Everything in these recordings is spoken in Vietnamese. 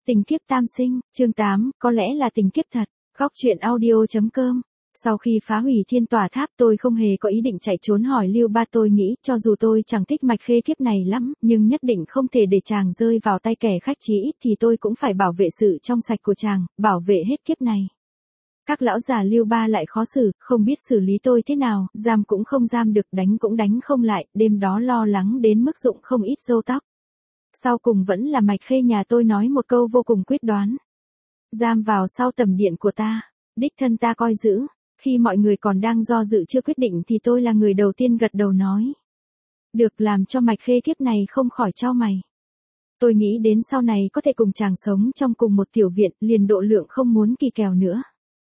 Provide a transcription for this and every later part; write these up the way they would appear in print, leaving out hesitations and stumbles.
Tình kiếp tam sinh, chương 8, có lẽ là tình kiếp thật. Góc truyện audio.com. Sau khi phá hủy Thiên Tòa Tháp, tôi không hề có ý định chạy trốn hỏi Lưu Ba. Tôi nghĩ cho dù tôi chẳng thích Mạch Khê kiếp này lắm, nhưng nhất định không thể để chàng rơi vào tay kẻ khách, chí ít thì tôi cũng phải bảo vệ sự trong sạch của chàng, bảo vệ hết kiếp này. Các lão già Lưu Ba lại khó xử, không biết xử lý tôi thế nào, giam cũng không giam được, đánh cũng đánh không lại, đêm đó lo lắng đến mức rụng không ít râu tóc. Sau cùng vẫn là Mạch Khê nhà tôi nói một câu vô cùng quyết đoán. Giam vào sau tầm điện của ta, đích thân ta coi giữ. Khi mọi người còn đang do dự chưa quyết định thì tôi là người đầu tiên gật đầu nói. Được, làm cho Mạch Khê kiếp này không khỏi chau mày. Tôi nghĩ đến sau này có thể cùng chàng sống trong cùng một tiểu viện, liền độ lượng không muốn kỳ kèo nữa.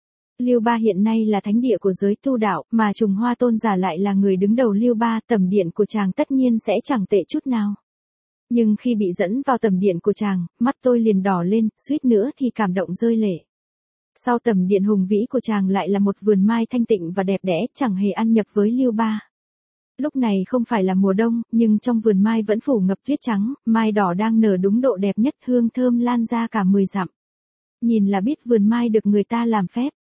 Lưu Ba hiện nay là thánh địa của giới tu đạo, mà Trùng Hoa tôn giả lại là người đứng đầu Lưu Ba, tầm điện của chàng tất nhiên sẽ chẳng tệ chút nào. Nhưng khi bị dẫn vào tầm điện của chàng, mắt tôi liền đỏ lên, suýt nữa thì cảm động rơi lệ. Sau tầm điện hùng vĩ của chàng lại là một vườn mai thanh tịnh và đẹp đẽ, chẳng hề ăn nhập với Lưu Ba. Lúc này không phải là mùa đông, nhưng trong vườn mai vẫn phủ ngập tuyết trắng, mai đỏ đang nở đúng độ đẹp nhất, hương thơm lan ra cả 10 dặm. Nhìn là biết vườn mai được người ta làm phép.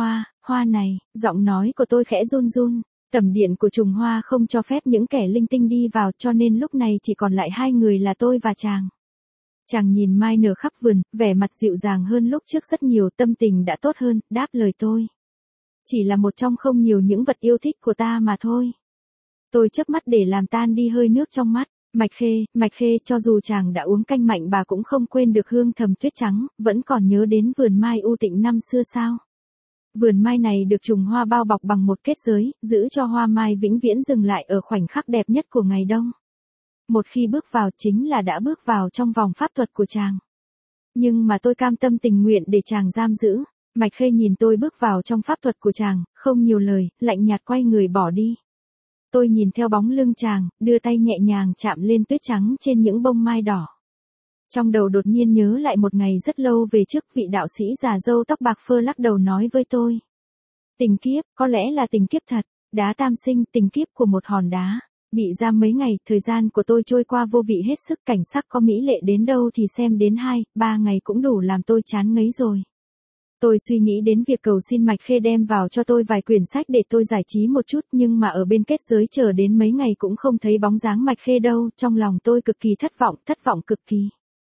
Hoa này, giọng nói của tôi khẽ run run. Tầm điện của Trùng Hoa không cho phép những kẻ linh tinh đi vào, cho nên lúc này chỉ còn lại hai người là tôi và chàng. Chàng nhìn mai nở khắp vườn, vẻ mặt dịu dàng hơn lúc trước rất nhiều, tâm tình đã tốt hơn, đáp lời tôi. Chỉ là một trong không nhiều những vật yêu thích của ta mà thôi. Tôi chớp mắt để làm tan đi hơi nước trong mắt. Mạch Khê, cho dù chàng đã uống canh mạnh bà cũng không quên được hương thầm tuyết trắng, vẫn còn nhớ đến vườn mai u tịnh năm xưa sao? Vườn mai này được Trùng Hoa bao bọc bằng một kết giới, giữ cho hoa mai vĩnh viễn dừng lại ở khoảnh khắc đẹp nhất của ngày đông. Một khi bước vào chính là đã bước vào trong vòng pháp thuật của chàng. Nhưng mà tôi cam tâm tình nguyện để chàng giam giữ. Mạch Khê nhìn tôi bước vào trong pháp thuật của chàng, không nhiều lời, lạnh nhạt quay người bỏ đi. Tôi nhìn theo bóng lưng chàng, đưa tay nhẹ nhàng chạm lên tuyết trắng trên những bông mai đỏ. Trong đầu đột nhiên nhớ lại một ngày rất lâu về trước, vị đạo sĩ già râu tóc bạc phơ lắc đầu nói với tôi. Tình kiếp, có lẽ là tình kiếp thật, đá tam sinh, tình kiếp của một hòn đá. Bị giam mấy ngày, thời gian của tôi trôi qua vô vị hết sức, cảnh sắc có mỹ lệ đến đâu thì xem đến 2-3 ngày cũng đủ làm tôi chán ngấy rồi. Tôi suy nghĩ đến việc cầu xin Mạch Khê đem vào cho tôi vài quyển sách để tôi giải trí một chút, nhưng mà ở bên kết giới chờ đến mấy ngày cũng không thấy bóng dáng Mạch Khê đâu, trong lòng tôi cực kỳ thất vọng cực kỳ.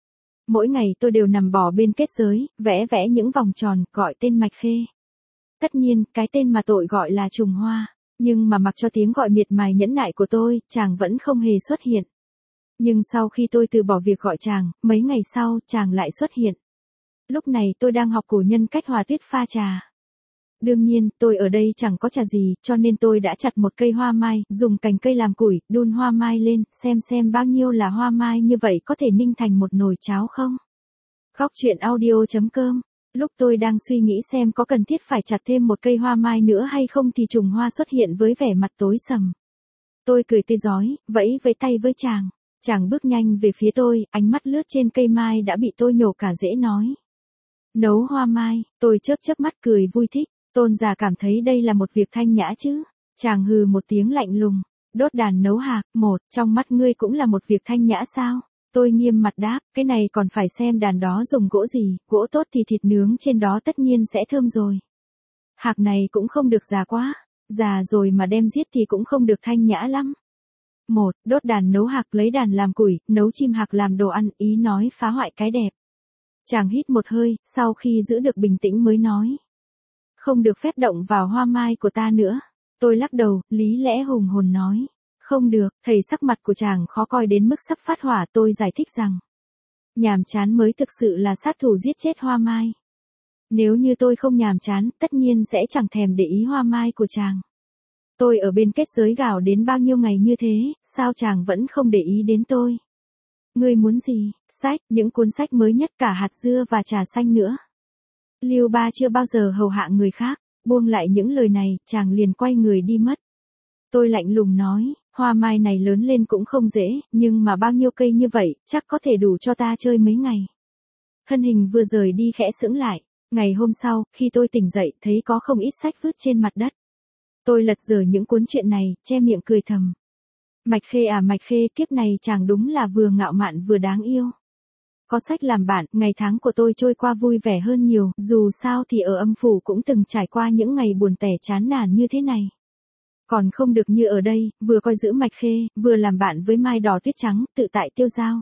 Mỗi ngày tôi đều nằm bò bên kết giới, vẽ những vòng tròn, gọi tên Mạch Khê. Tất nhiên, cái tên mà tội gọi là Trùng Hoa. Nhưng mà mặc cho tiếng gọi miệt mài nhẫn nại của tôi, chàng vẫn không hề xuất hiện. Nhưng sau khi tôi từ bỏ việc gọi chàng, mấy ngày sau, chàng lại xuất hiện. Lúc này tôi đang học cổ nhân cách hòa tuyết pha trà. Đương nhiên, tôi ở đây chẳng có trà gì, cho nên tôi đã chặt một cây hoa mai, dùng cành cây làm củi, đun hoa mai lên, xem bao nhiêu là hoa mai như vậy có thể ninh thành một nồi cháo không? Góc truyện audio.com. Lúc tôi đang suy nghĩ xem có cần thiết phải chặt thêm một cây hoa mai nữa hay không thì Trùng Hoa xuất hiện với vẻ mặt tối sầm. Tôi cười tươi rói, vẫy với tay với chàng. Chàng bước nhanh về phía tôi, ánh mắt lướt trên cây mai đã bị tôi nhổ cả rễ nói. Nấu hoa mai, tôi chớp mắt cười vui thích. Tôn giả cảm thấy đây là một việc thanh nhã chứ? Chàng hừ một tiếng lạnh lùng. Đốt đàn nấu hạc, trong mắt ngươi cũng là một việc thanh nhã sao? Tôi nghiêm mặt đáp, cái này còn phải xem đàn đó dùng gỗ gì, gỗ tốt thì thịt nướng trên đó tất nhiên sẽ thơm rồi. Hạc này cũng không được già quá, già rồi mà đem giết thì cũng không được thanh nhã lắm. Đốt đàn nấu hạc, lấy đàn làm củi, nấu chim hạc làm đồ ăn, ý nói phá hoại cái đẹp. Chàng hít một hơi, sau khi giữ được bình tĩnh mới nói. Không được phép động vào hoa mai của ta nữa. Tôi lắc đầu, lý lẽ hùng hồn nói. Không được, thầy sắc mặt của chàng khó coi đến mức sắp phát hỏa. Tôi giải thích rằng, nhàm chán mới thực sự là sát thủ giết chết hoa mai. Nếu như tôi không nhàm chán, tất nhiên sẽ chẳng thèm để ý hoa mai của chàng. Tôi ở bên kết giới gào đến bao nhiêu ngày như thế, sao chàng vẫn không để ý đến tôi? Ngươi muốn gì? Sách, những cuốn sách mới nhất, cả hạt dưa và trà xanh nữa. Lưu Ba chưa bao giờ hầu hạ người khác. Buông lại những lời này, chàng liền quay người đi mất. Tôi lạnh lùng nói, hoa mai này lớn lên cũng không dễ, nhưng mà bao nhiêu cây như vậy, chắc có thể đủ cho ta chơi mấy ngày. Thân hình vừa rời đi khẽ sững lại. Ngày hôm sau, khi tôi tỉnh dậy, thấy có không ít sách vứt trên mặt đất. Tôi lật dở những cuốn truyện này, che miệng cười thầm. Mạch Khê à Mạch Khê, kiếp này chàng đúng là vừa ngạo mạn vừa đáng yêu. có sách làm bạn, ngày tháng của tôi trôi qua vui vẻ hơn nhiều, dù sao thì ở âm phủ cũng từng trải qua những ngày buồn tẻ chán nản như thế này. Còn không được như ở đây, vừa coi giữ Mạch Khê, vừa làm bạn với Mai Đỏ Tuyết Trắng, tự tại tiêu dao.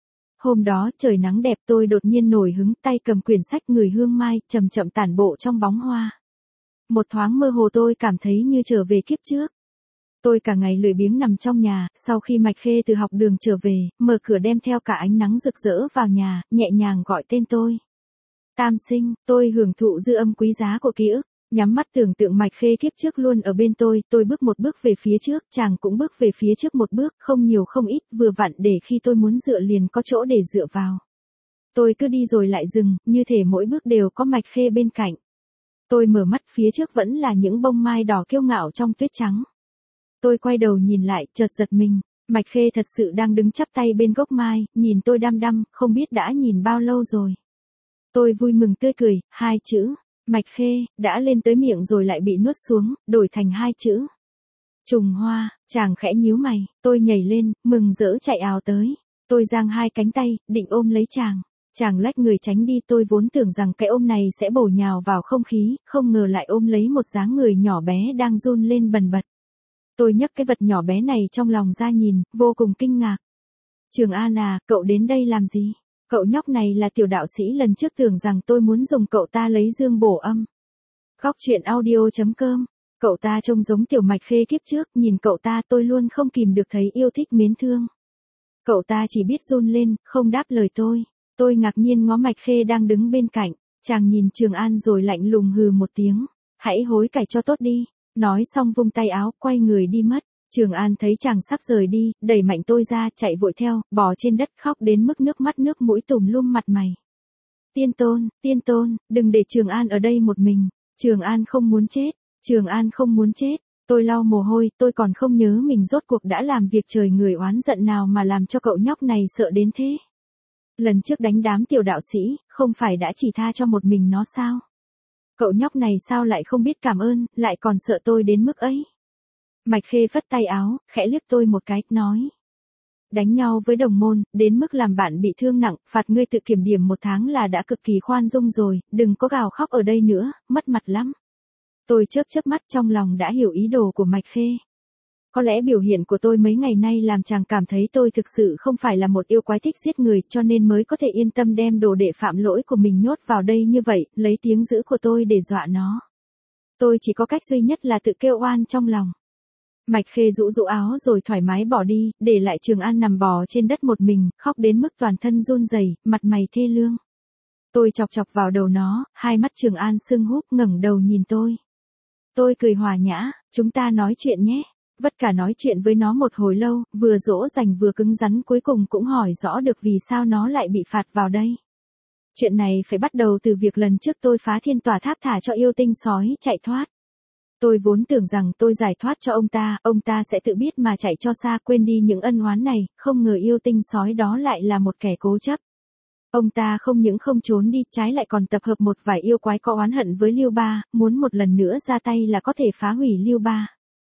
Hôm đó trời nắng đẹp, tôi đột nhiên nổi hứng, tay cầm quyển sách ngửi hương mai, chậm chậm tản bộ trong bóng hoa. Một thoáng mơ hồ tôi cảm thấy như trở về kiếp trước. Tôi cả ngày lười biếng nằm trong nhà, sau khi Mạch Khê từ học đường trở về, mở cửa đem theo cả ánh nắng rực rỡ vào nhà, nhẹ nhàng gọi tên tôi. Tam sinh, tôi hưởng thụ dư âm quý giá của ký ức, nhắm mắt tưởng tượng Mạch Khê kiếp trước luôn ở bên tôi bước một bước về phía trước, chàng cũng bước về phía trước một bước, không nhiều không ít, vừa vặn để khi tôi muốn dựa liền có chỗ để dựa vào. Tôi cứ đi rồi lại dừng, như thể mỗi bước đều có Mạch Khê bên cạnh. Tôi mở mắt, phía trước vẫn là những bông mai đỏ kiêu ngạo trong tuyết trắng. Tôi quay đầu nhìn lại, chợt giật mình, Mạch Khê thật sự đang đứng chắp tay bên gốc mai, nhìn tôi đăm đăm, không biết đã nhìn bao lâu rồi. Tôi vui mừng tươi cười, hai chữ, Mạch Khê, đã lên tới miệng rồi lại bị nuốt xuống, đổi thành hai chữ. Trùng Hoa, chàng khẽ nhíu mày, tôi nhảy lên, mừng rỡ chạy ào tới. Tôi giang hai cánh tay, định ôm lấy chàng. Chàng lách người tránh đi, tôi vốn tưởng rằng cái ôm này sẽ bổ nhào vào không khí, không ngờ lại ôm lấy một dáng người nhỏ bé đang run lên bần bật. Tôi nhấc cái vật nhỏ bé này trong lòng ra nhìn, vô cùng kinh ngạc. Trường An à, cậu đến đây làm gì? Cậu nhóc này là tiểu đạo sĩ lần trước tưởng rằng tôi muốn dùng cậu ta lấy dương bổ âm. Góc truyện audio.com. Cậu ta trông giống tiểu Mạch Khê kiếp trước, nhìn cậu ta tôi luôn không kìm được thấy yêu thích mến thương. Cậu ta chỉ biết run lên, không đáp lời tôi. Tôi ngạc nhiên ngó Mạch Khê đang đứng bên cạnh, chàng nhìn Trường An rồi lạnh lùng hừ một tiếng. Hãy hối cải cho tốt đi. Nói xong vung tay áo, quay người đi mất. Trường An thấy chàng sắp rời đi, đẩy mạnh tôi ra, chạy vội theo, bò trên đất khóc đến mức nước mắt nước mũi tùm lum mặt mày. Tiên tôn, đừng để Trường An ở đây một mình. Trường An không muốn chết. Trường An không muốn chết. Tôi lau mồ hôi, tôi còn không nhớ mình rốt cuộc đã làm việc trời người oán giận nào mà làm cho cậu nhóc này sợ đến thế. Lần trước đánh đám tiểu đạo sĩ, không phải đã chỉ tha cho một mình nó sao? Cậu nhóc này sao lại không biết cảm ơn, lại còn sợ tôi đến mức ấy. Mạch Khê phất tay áo, khẽ liếc tôi một cái, nói. Đánh nhau với đồng môn, đến mức làm bạn bị thương nặng, phạt ngươi tự kiểm điểm 1 tháng là đã cực kỳ khoan dung rồi, đừng có gào khóc ở đây nữa, mất mặt lắm. Tôi chớp mắt, trong lòng đã hiểu ý đồ của Mạch Khê. Có lẽ biểu hiện của tôi mấy ngày nay làm chàng cảm thấy tôi thực sự không phải là một yêu quái thích giết người, cho nên mới có thể yên tâm đem đồ đệ phạm lỗi của mình nhốt vào đây như vậy, lấy tiếng dữ của tôi để dọa nó. Tôi chỉ có cách duy nhất là tự kêu oan trong lòng. Mạch Khê rũ áo rồi thoải mái bỏ đi, để lại Trường An nằm bò trên đất một mình, khóc đến mức toàn thân run rẩy, mặt mày thê lương. Tôi chọc vào đầu nó, hai mắt Trường An sưng húp, ngẩng đầu nhìn tôi. Tôi cười hòa nhã, chúng ta nói chuyện nhé. Vất cả nói chuyện với nó một hồi lâu, vừa dỗ dành vừa cứng rắn, cuối cùng cũng hỏi rõ được vì sao nó lại bị phạt vào đây. Chuyện này phải bắt đầu từ việc lần trước tôi phá thiên tòa tháp thả cho yêu tinh sói chạy thoát. Tôi vốn tưởng rằng tôi giải thoát cho ông ta sẽ tự biết mà chạy cho xa, quên đi những ân oán này, không ngờ yêu tinh sói đó lại là một kẻ cố chấp. Ông ta không những không trốn đi, trái lại còn tập hợp một vài yêu quái có oán hận với Lưu Ba, muốn một lần nữa ra tay là có thể phá hủy Lưu Ba.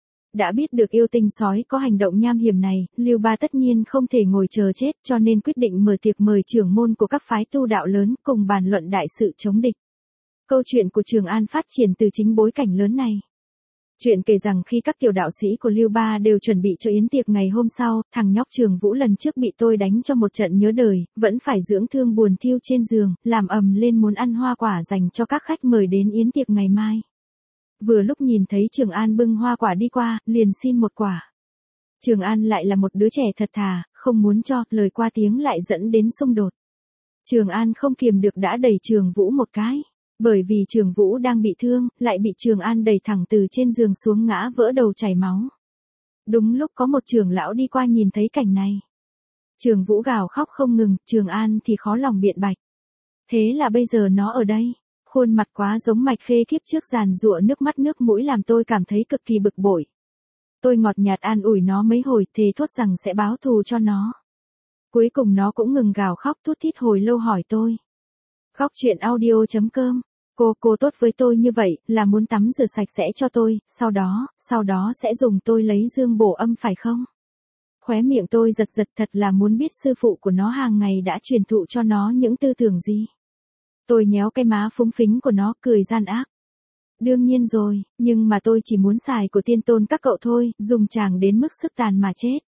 Đã biết được yêu tinh sói có hành động nham hiểm này, Lưu Ba tất nhiên không thể ngồi chờ chết, cho nên quyết định mở tiệc mời trưởng môn của các phái tu đạo lớn cùng bàn luận đại sự chống địch. Câu chuyện của Trường An phát triển từ chính bối cảnh lớn này. Chuyện kể rằng khi các tiểu đạo sĩ của Lưu Ba đều chuẩn bị cho yến tiệc ngày hôm sau, thằng nhóc Trường Vũ lần trước bị tôi đánh cho một trận nhớ đời, vẫn phải dưỡng thương buồn thiêu trên giường, làm ầm lên muốn ăn hoa quả dành cho các khách mời đến yến tiệc ngày mai. Vừa lúc nhìn thấy Trường An bưng hoa quả đi qua, liền xin một quả. Trường An lại là một đứa trẻ thật thà, không muốn cho, lời qua tiếng lại dẫn đến xung đột. Trường An không kiềm được đã đẩy Trường Vũ một cái. Bởi vì Trường Vũ đang bị thương, lại bị Trường An đẩy thẳng từ trên giường xuống ngã vỡ đầu chảy máu. Đúng lúc có một trưởng lão đi qua nhìn thấy cảnh này. Trường Vũ gào khóc không ngừng, Trường An thì khó lòng biện bạch. Thế là bây giờ nó ở đây. Khuôn mặt quá giống Mạch Khê kiếp trước, giàn giụa nước mắt nước mũi làm tôi cảm thấy cực kỳ bực bội. Tôi ngọt nhạt an ủi nó mấy hồi, thề thốt rằng sẽ báo thù cho nó. Cuối cùng nó cũng ngừng gào khóc thút thít hồi lâu hỏi tôi. Góc truyện audio.com. Cô tốt với tôi như vậy, là muốn tắm rửa sạch sẽ cho tôi, sau đó sẽ dùng tôi lấy dương bổ âm phải không? Khóe miệng tôi giật giật, thật là muốn biết sư phụ của nó hàng ngày đã truyền thụ cho nó những tư tưởng gì. Tôi nhéo cái má phúng phính của nó, cười gian ác. Đương nhiên rồi, nhưng mà tôi chỉ muốn xài của tiên tôn các cậu thôi, dùng chàng đến mức sức tàn mà chết.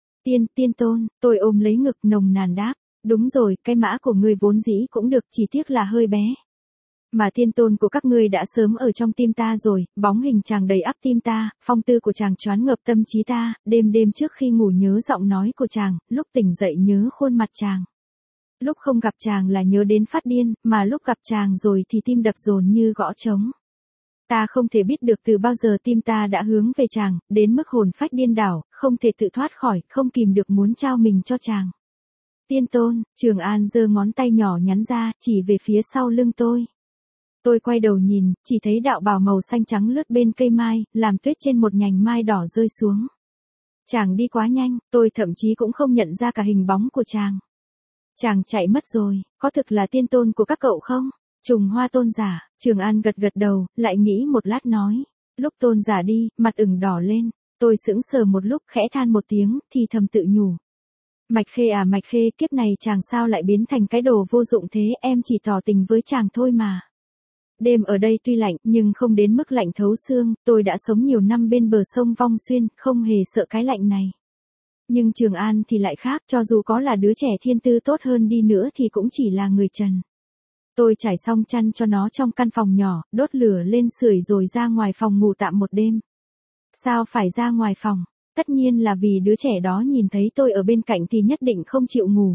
Tiên tôn, tôi ôm lấy ngực nồng nàn đáp. Đúng rồi, cái mã của ngươi vốn dĩ cũng được, chỉ tiếc là hơi bé. Mà tiên tôn của các ngươi đã sớm ở trong tim ta rồi, bóng hình chàng đầy ắp tim ta, phong tư của chàng choáng ngợp tâm trí ta, đêm đêm trước khi ngủ nhớ giọng nói của chàng, lúc tỉnh dậy nhớ khuôn mặt chàng. Lúc không gặp chàng là nhớ đến phát điên, mà lúc gặp chàng rồi thì tim đập dồn như gõ trống. Ta không thể biết được từ bao giờ tim ta đã hướng về chàng, đến mức hồn phách điên đảo, không thể tự thoát khỏi, không kìm được muốn trao mình cho chàng. Tiên tôn, Trường An giơ ngón tay nhỏ nhắn ra, chỉ về phía sau lưng tôi. Tôi quay đầu nhìn, chỉ thấy đạo bào màu xanh trắng lướt bên cây mai, làm tuyết trên một nhành mai đỏ rơi xuống. Chàng đi quá nhanh, tôi thậm chí cũng không nhận ra cả hình bóng của chàng. Chàng chạy mất rồi, có thực là tiên tôn của các cậu không? Trùng Hoa tôn giả, Trường An gật gật đầu, lại nghĩ một lát nói. Lúc tôn giả đi, mặt ửng đỏ lên, tôi sững sờ một lúc khẽ than một tiếng, thì thầm tự nhủ. Mạch Khê à Mạch Khê, kiếp này chàng sao lại biến thành cái đồ vô dụng thế, em chỉ tỏ tình với chàng thôi mà. Đêm ở đây tuy lạnh, nhưng không đến mức lạnh thấu xương, tôi đã sống nhiều năm bên bờ sông Vong Xuyên, không hề sợ cái lạnh này. Nhưng Trường An thì lại khác, cho dù có là đứa trẻ thiên tư tốt hơn đi nữa thì cũng chỉ là người trần. Tôi trải xong chăn cho nó trong căn phòng nhỏ, đốt lửa lên sưởi rồi ra ngoài phòng ngủ tạm một đêm. Sao phải ra ngoài phòng? Tất nhiên là vì đứa trẻ đó nhìn thấy tôi ở bên cạnh thì nhất định không chịu ngủ.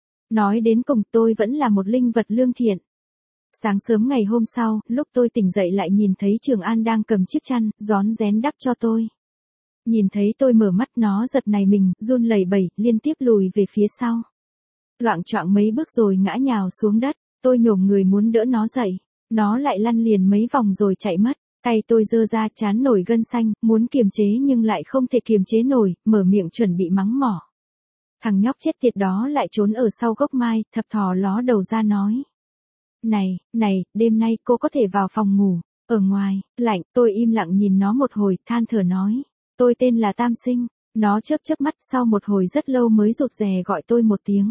Nói đến cùng tôi vẫn là một linh vật lương thiện. Sáng sớm ngày hôm sau, lúc tôi tỉnh dậy lại nhìn thấy Trường An đang cầm chiếc chăn, rón rén đắp cho tôi. Nhìn thấy tôi mở mắt nó giật nảy mình, run lẩy bẩy, liên tiếp lùi về phía sau. Loạng choạng mấy bước rồi ngã nhào xuống đất, tôi nhổm người muốn đỡ nó dậy. Nó lại lăn liền mấy vòng rồi chạy mất. Tay tôi giơ ra trán nổi gân xanh, muốn kiềm chế nhưng lại không thể kiềm chế nổi, mở miệng chuẩn bị mắng mỏ. Thằng nhóc chết tiệt đó lại trốn ở sau gốc mai, thập thò ló đầu ra nói. Này, đêm nay cô có thể vào phòng ngủ. Ở ngoài, lạnh, tôi im lặng nhìn nó một hồi, than thở nói. Tôi tên là Tam Sinh. Nó chớp chớp mắt, sau một hồi rất lâu mới rụt rè gọi tôi một tiếng.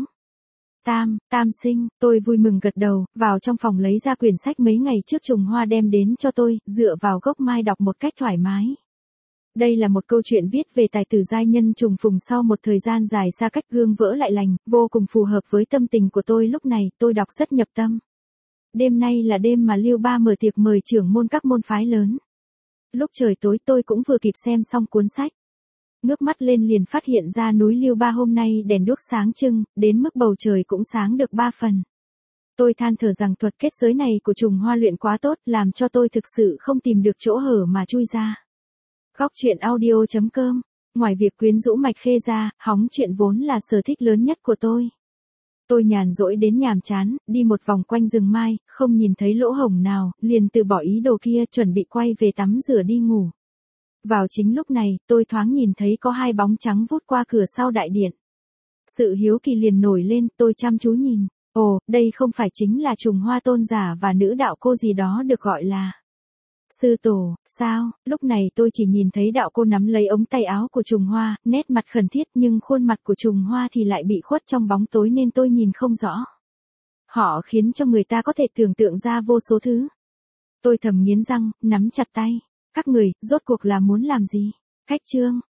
Tam Sinh, tôi vui mừng gật đầu, vào trong phòng lấy ra quyển sách mấy ngày trước Trùng Hoa đem đến cho tôi, dựa vào gốc mai đọc một cách thoải mái. Đây là một câu chuyện viết về tài tử giai nhân trùng phùng sau một thời gian dài xa cách, gương vỡ lại lành, vô cùng phù hợp với tâm tình của tôi lúc này, tôi đọc rất nhập tâm. Đêm nay là đêm mà Lưu Ba mở tiệc mời trưởng môn các môn phái lớn. Lúc trời tối tôi cũng vừa kịp xem xong cuốn sách. Ngước mắt lên liền phát hiện ra núi Lưu Ba hôm nay đèn đuốc sáng trưng, đến mức bầu trời cũng sáng được 3 phần. Tôi than thở rằng thuật kết giới này của Trùng Hoa luyện quá tốt, làm cho tôi thực sự không tìm được chỗ hở mà chui ra. Góc truyện audio.com. Ngoài việc quyến rũ Mạch Khê ra, hóng chuyện vốn là sở thích lớn nhất của tôi. Tôi nhàn rỗi đến nhàm chán, đi một vòng quanh rừng mai, không nhìn thấy lỗ hổng nào, liền từ bỏ ý đồ kia, chuẩn bị quay về tắm rửa đi ngủ. Vào chính lúc này, tôi thoáng nhìn thấy có 2 bóng trắng vút qua cửa sau đại điện. Sự hiếu kỳ liền nổi lên, tôi chăm chú nhìn. Ồ, đây không phải chính là Trùng Hoa tôn giả và nữ đạo cô gì đó được gọi là sư tổ, sao? Lúc này tôi chỉ nhìn thấy đạo cô nắm lấy ống tay áo của Trùng Hoa, nét mặt khẩn thiết, nhưng khuôn mặt của Trùng Hoa thì lại bị khuất trong bóng tối nên tôi nhìn không rõ. Họ khiến cho người ta có thể tưởng tượng ra vô số thứ. Tôi thầm nghiến răng, nắm chặt tay. Các người, rốt cuộc là muốn làm gì? Khách chương.